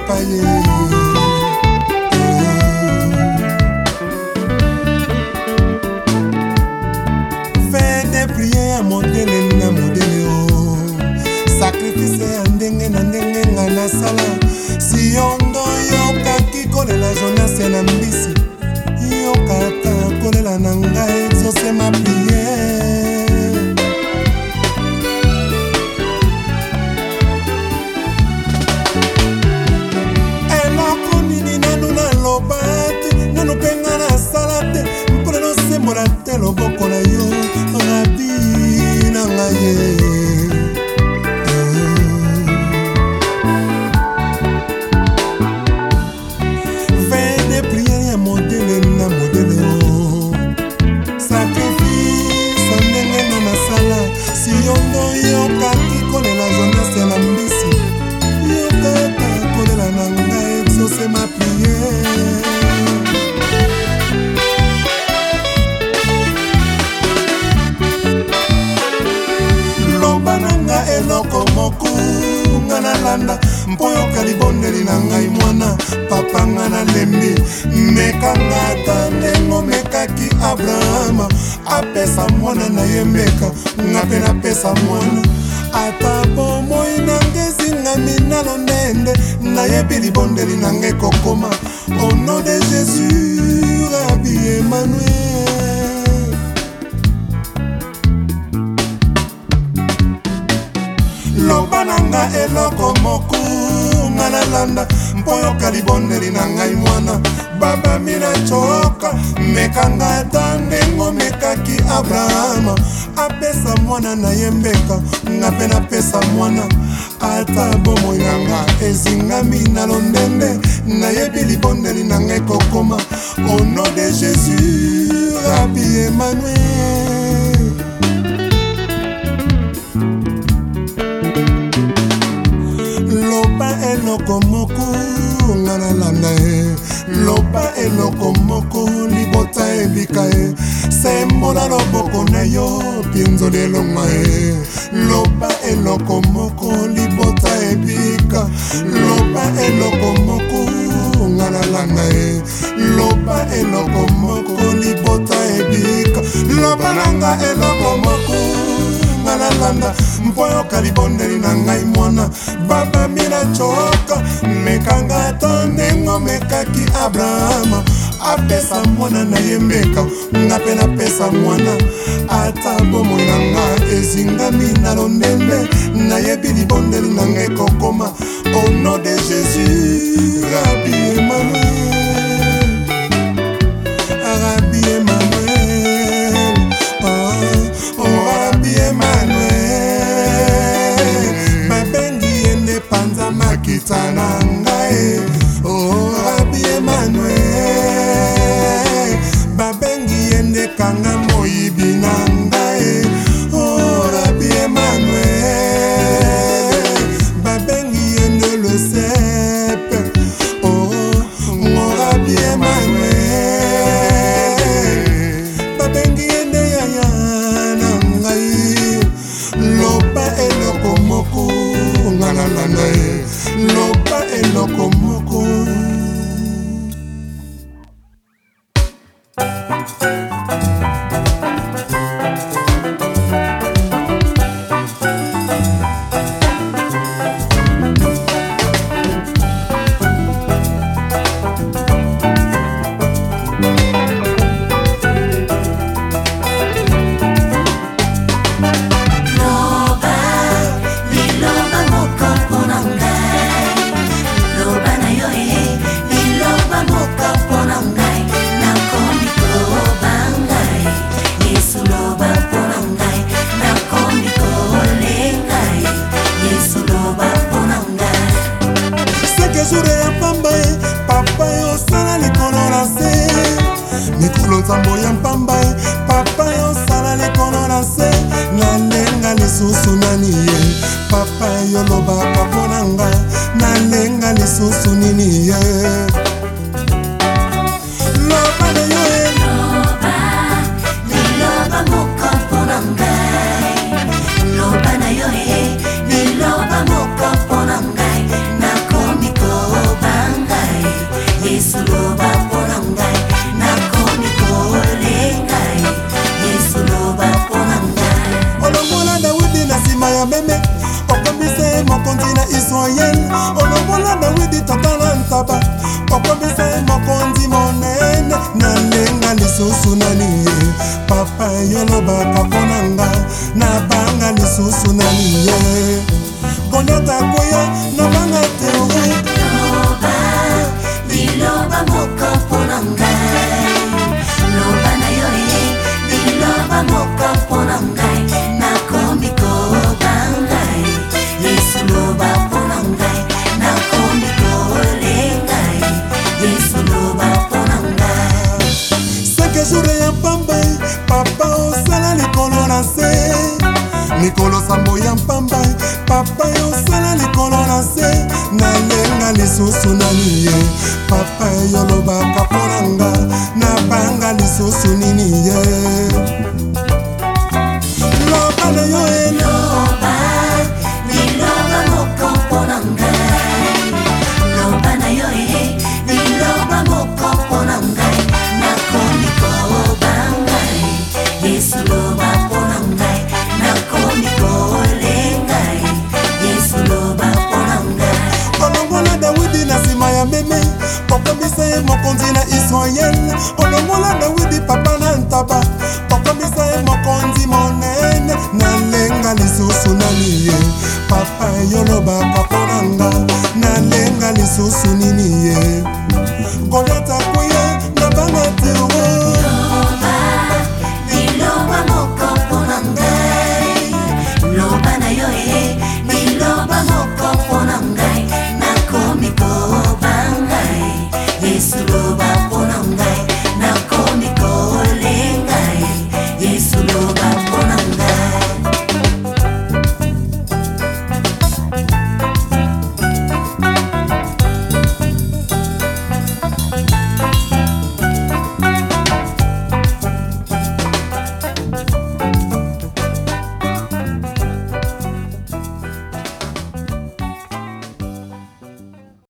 papa ye. Fais des prières à modèle na modèle oh. Sacrifice ya ndenge na ndenge nga na sala. Si yondo yokaki kolela Jonas na mbisi, yokata kolela na ngai exauce ma prière. Eloko nini nanu naloba te, nanu penga na sala te, mpona nosembola te loboko na yo rabi na ngai ye. Eloko moko nga nalanda mpo yoka libondeli na ngai mwana papa nga nalembi mekanga ata ndengo mekaki Abrahama apesa mwana na ye meka nga mpe napesa mwana ata bomoi nange ezingami nalondende nayebi libondeli na ngai kokoma au nom de Jésus Rabbi Emmanuel. Loba nanga eloko moko nga nalanda mpo yoka libondeli na ngai mwana baba mina choka mekanga ata ndengo mekaki Abrahama apesa mwana na ye mbeka nga mpe napesa mwana ata bomoi nanga ezingami nalondende nayebi libondeli na ngai kokoma au nom de Jésus Rabbi Emmanuel. Loba eloko moko nga nalanda ye, loba eloko moko libota ebika ye, sembola loboko na yo pienzoli elonga ye. Loba eloko moko libota ebika, loba eloko moko nga nalanda ye, loba eloko moko libota ebika, loba nanga eloko moko nga nalanda mpo yoka libondeli na ngai mwana baba mina choka mekanga ata ndengo mekaki Abrahama apesa mwana na ye mbeka nga mpe napesa mwana ata bomoi na nga ezingami nalondende nayebi libondeli na ngai kokoma au nom de Jésus Rabbi Emmanuel. Rabbi Emmanuel, oh Rabbi Emmanuel. Babengi ende panza makita na ngai, oh Rabbi Emmanuel. Babengi ende kanga moyibi na ngai, oh Rabbi Emmanuel. Babengi ende le sepe, oh Rabbi Emmanuel. Babengi ende yaya na ngai, loba eloko moko nga nalanda ye, loba eloko moko. Papa yo sala likolo na se, mikolo nzambo ya mpamba papa yo sala likolo na se, nalenga lisusu nani ye, papa yo lobaka mpona nga, nalenga lisusu nini ye. Loba na yo e, loba, liloba moko mpona ngai, loba na yo e, liloba moko mpona ngai, nakomi koba Israel olongola Dawidi tata na ntaba okomisa mokonzi monene nalenga lisusu nani ye papa yolobaka ponanga nabanga lisusu nani ye Goliata koya nabanga teori Loba liloba moko ponanga Loba na yo liloba moko ponanga nakomi kobanga Yesu loba ponanga nakomi kolenga Yesu loba ponanga Seke jure ya pamba papa osala likolo na se Nikolo sambo ya mpamba papa yosala likolo na se nalenga lisusu nani ye papa yolobaka ponanga nabanga lisusu nini ye loba na yo Loba liloba moko ponanga Loba na yo liloba moko ponanga nakomi kobanga Yesu loba ponanga nakomi kolenga Yesu loba ponanga olongola Dawidi na nsima ya meme okomisa ye mokonzi na Israel olongola Dawidi papa na ntaba okomisa ye mokonzi monene nalenga lisusu nani ye papa yolobaka ponanga nalenga lisusu nini ye Goliata koya nabanga teori